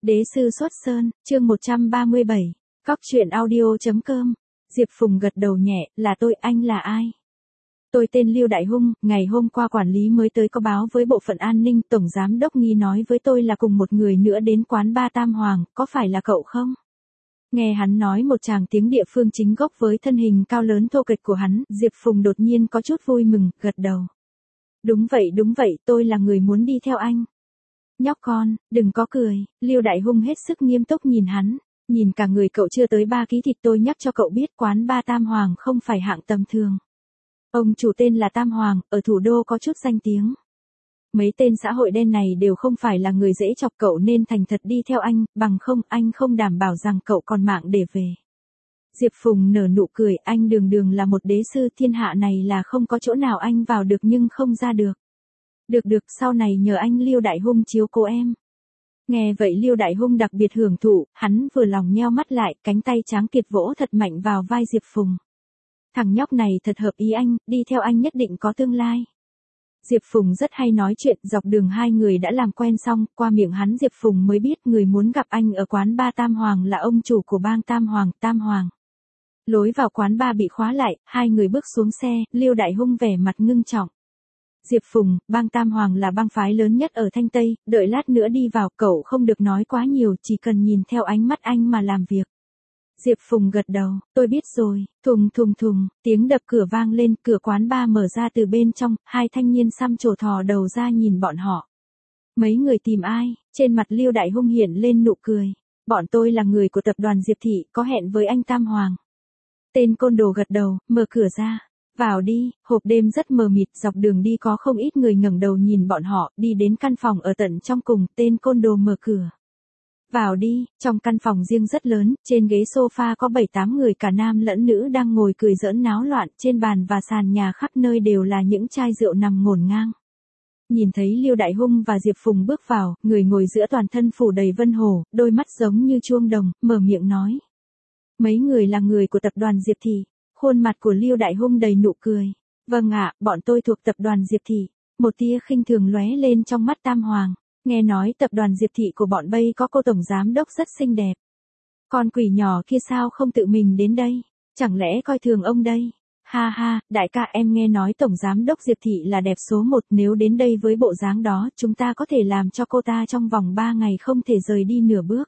Đế sư xuất sơn, chương 137, Cóc truyện audio.com. Diệp Phùng gật đầu nhẹ, là tôi, anh là ai? Tôi tên Lưu Đại Hung, ngày hôm qua quản lý mới tới có báo với bộ phận an ninh, tổng giám đốc nghi nói với tôi là cùng một người nữa đến quán ba Tam Hoàng, có phải là cậu không? Nghe hắn nói một tràng tiếng địa phương chính gốc với thân hình cao lớn thô kệch của hắn, Diệp Phùng đột nhiên có chút vui mừng, gật đầu. Đúng vậy, tôi là người muốn đi theo anh. Nhóc con, đừng có cười, Lưu Đại Hung hết sức nghiêm túc nhìn hắn, nhìn cả người cậu chưa tới 3 ký thịt, tôi nhắc cho cậu biết quán ba Tam Hoàng không phải hạng tầm thường. Ông chủ tên là Tam Hoàng, ở thủ đô có chút danh tiếng. Mấy tên xã hội đen này đều không phải là người dễ chọc, cậu nên thành thật đi theo anh, bằng không anh không đảm bảo rằng cậu còn mạng để về. Diệp Phùng nở nụ cười, anh đường là một đế sư, thiên hạ này là không có chỗ nào anh vào được nhưng không ra được. Được, sau này nhờ anh Lưu Đại Hung chiếu cố em. Nghe vậy Lưu Đại Hung đặc biệt hưởng thụ, hắn vừa lòng nheo mắt lại, cánh tay tráng kiệt vỗ thật mạnh vào vai Diệp Phùng. Thằng nhóc này thật hợp ý anh, đi theo anh nhất định có tương lai. Diệp Phùng rất hay nói chuyện, dọc đường hai người đã làm quen xong, qua miệng hắn Diệp Phùng mới biết người muốn gặp anh ở quán ba Tam Hoàng là ông chủ của bang Tam Hoàng. Lối vào quán ba bị khóa lại, hai người bước xuống xe, Lưu Đại Hung vẻ mặt ngưng trọng. Diệp Phùng, bang Tam Hoàng là bang phái lớn nhất ở Thanh Tây, đợi lát nữa đi vào, cậu không được nói quá nhiều, chỉ cần nhìn theo ánh mắt anh mà làm việc. Diệp Phùng gật đầu, tôi biết rồi, thùng, tiếng đập cửa vang lên, cửa quán ba mở ra từ bên trong, hai thanh niên xăm trổ thò đầu ra nhìn bọn họ. Mấy người tìm ai? Trên mặt Lưu Đại Hung hiện lên nụ cười. Bọn tôi là người của tập đoàn Diệp Thị, có hẹn với anh Tam Hoàng. Tên côn đồ gật đầu, mở cửa ra. Vào đi, hộp đêm rất mờ mịt, dọc đường đi có không ít người ngẩng đầu nhìn bọn họ, đi đến căn phòng ở tận trong cùng, tên côn đồ mở cửa. Vào đi, trong căn phòng riêng rất lớn, trên ghế sofa có 7-8 người cả nam lẫn nữ đang ngồi cười giỡn náo loạn, trên bàn và sàn nhà khắp nơi đều là những chai rượu nằm ngổn ngang. Nhìn thấy Lưu Đại Hung và Diệp Phùng bước vào, người ngồi giữa toàn thân phủ đầy vân hồ, đôi mắt giống như chuông đồng, mở miệng nói. Mấy người là người của tập đoàn Diệp Thị. Khuôn mặt của Lưu Đại Hung đầy nụ cười. Vâng ạ, bọn tôi thuộc tập đoàn Diệp Thị. Một tia khinh thường lóe lên trong mắt Tam Hoàng. Nghe nói tập đoàn Diệp Thị của bọn bây có cô tổng giám đốc rất xinh đẹp. Con quỷ nhỏ kia sao không tự mình đến đây? Chẳng lẽ coi thường ông đây? Ha, đại ca, em nghe nói tổng giám đốc Diệp Thị là đẹp số 1, nếu đến đây với bộ dáng đó, chúng ta có thể làm cho cô ta trong vòng 3 ngày không thể rời đi nửa bước.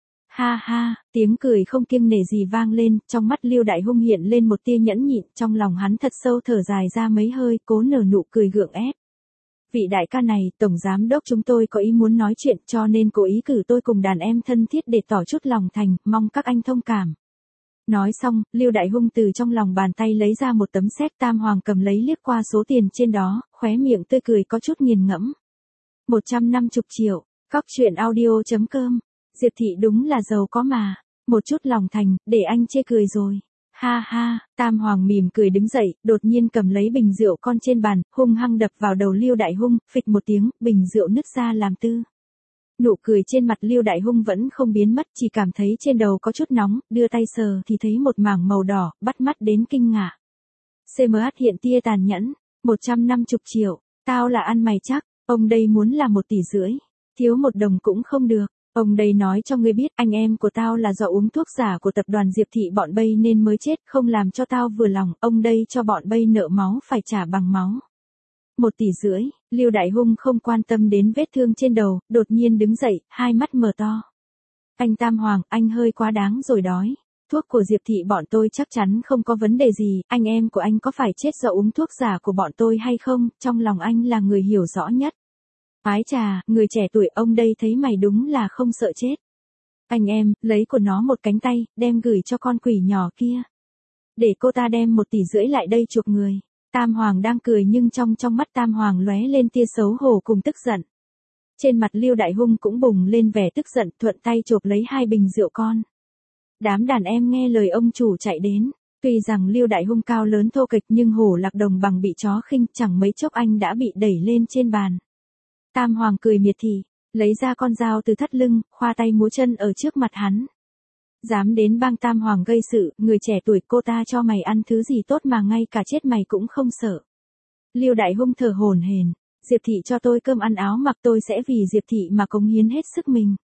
Ha, tiếng cười không kiêng nể gì vang lên, trong mắt Lưu Đại Hung hiện lên một tia nhẫn nhịn, trong lòng hắn thật sâu thở dài ra mấy hơi, cố nở nụ cười gượng ép. Vị đại ca này, tổng giám đốc chúng tôi có ý muốn nói chuyện, cho nên cố ý cử tôi cùng đàn em thân thiết để tỏ chút lòng thành, mong các anh thông cảm. Nói xong, Lưu Đại Hung từ trong lòng bàn tay lấy ra một tấm séc, Tam Hoàng cầm lấy liếc qua số tiền trên đó, khóe miệng tươi cười có chút nghiền ngẫm. 150 triệu, Cóc truyện audio.com. Diệp Thị đúng là giàu có mà. Một chút lòng thành, để anh chê cười rồi. Ha, Tam Hoàng mỉm cười đứng dậy, đột nhiên cầm lấy bình rượu con trên bàn, hung hăng đập vào đầu Lưu Đại Hung, phịch một tiếng, bình rượu nứt ra làm tư. Nụ cười trên mặt Lưu Đại Hung vẫn không biến mất, chỉ cảm thấy trên đầu có chút nóng, đưa tay sờ thì thấy một mảng màu đỏ, bắt mắt đến kinh ngạc. CMH hiện tia tàn nhẫn, 150 triệu, tao là ăn mày chắc, ông đây muốn là 1,5 tỷ, thiếu 1 đồng cũng không được. Ông đây nói cho ngươi biết, anh em của tao là do uống thuốc giả của tập đoàn Diệp Thị bọn bây nên mới chết, không làm cho tao vừa lòng, ông đây cho bọn bây nợ máu phải trả bằng máu. 1,5 tỷ, Lưu Đại Hung không quan tâm đến vết thương trên đầu, đột nhiên đứng dậy, hai mắt mở to. Anh Tam Hoàng, anh hơi quá đáng rồi đói. Thuốc của Diệp Thị bọn tôi chắc chắn không có vấn đề gì, anh em của anh có phải chết do uống thuốc giả của bọn tôi hay không, trong lòng anh là người hiểu rõ nhất. Ái chà, người trẻ tuổi, ông đây thấy mày đúng là không sợ chết. Anh em, lấy của nó một cánh tay, đem gửi cho con quỷ nhỏ kia. Để cô ta đem 1,5 tỷ lại đây chuộc người. Tam Hoàng đang cười nhưng trong mắt Tam Hoàng lóe lên tia xấu hổ cùng tức giận. Trên mặt Lưu Đại Hung cũng bùng lên vẻ tức giận, thuận tay chộp lấy 2 bình rượu con. Đám đàn em nghe lời ông chủ chạy đến. Tuy rằng Lưu Đại Hung cao lớn thô kệch nhưng hổ lạc đồng bằng bị chó khinh, chẳng mấy chốc anh đã bị đẩy lên trên bàn. Tam Hoàng cười miệt thị, lấy ra con dao từ thắt lưng, khoa tay múa chân ở trước mặt hắn. Dám đến bang Tam Hoàng gây sự, người trẻ tuổi, cô ta cho mày ăn thứ gì tốt mà ngay cả chết mày cũng không sợ. Lưu Đại Hung thở hổn hển, Diệp Thị cho tôi cơm ăn áo mặc, tôi sẽ vì Diệp Thị mà cống hiến hết sức mình.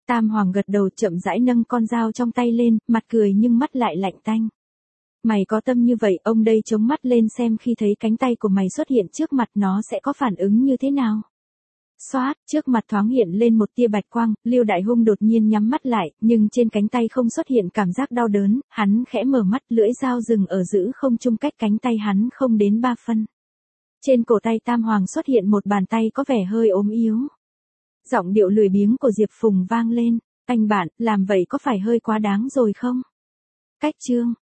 Tam Hoàng gật đầu chậm rãi nâng con dao trong tay lên, mặt cười nhưng mắt lại lạnh tanh. Mày có tâm như vậy, ông đây chống mắt lên xem khi thấy cánh tay của mày xuất hiện trước mặt nó sẽ có phản ứng như thế nào. Xoát, trước mặt thoáng hiện lên một tia bạch quang, Lưu Đại Hung đột nhiên nhắm mắt lại, nhưng trên cánh tay không xuất hiện cảm giác đau đớn, hắn khẽ mở mắt, lưỡi dao dừng ở giữ không trung cách cánh tay hắn không đến 3 phân. Trên cổ tay Tam Hoàng xuất hiện một bàn tay có vẻ hơi ốm yếu. Giọng điệu lười biếng của Diệp Phùng vang lên, anh bạn, làm vậy có phải hơi quá đáng rồi không? Cách chương